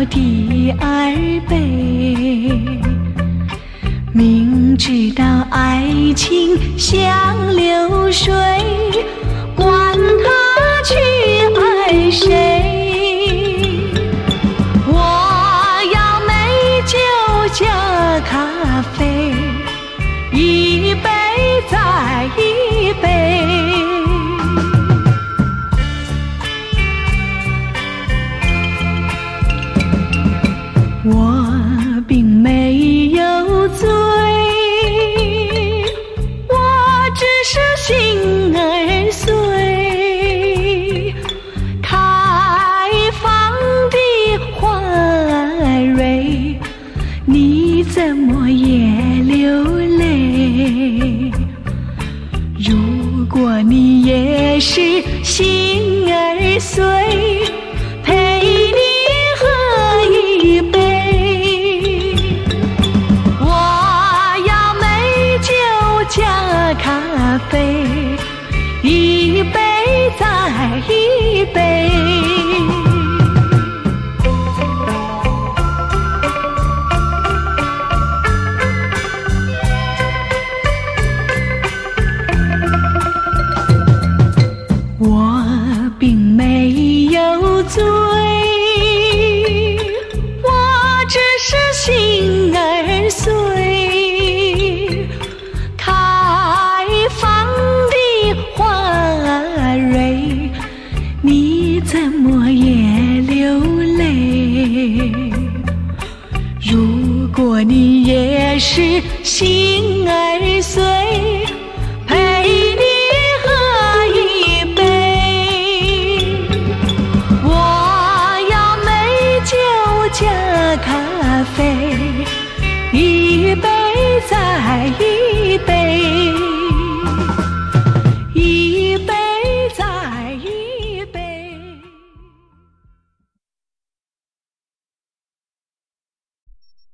第二杯，明知道爱情像流水，管他去爱谁。我要美酒加咖啡，一杯再一杯。我并没有醉，我只是心儿碎。开放的花儿蕊，你怎么也流泪？如果你也是心儿碎，陪你喝一杯。加咖啡，一杯再一杯。我并没有醉，我只是心儿碎。你怎么也流泪？如果你也是心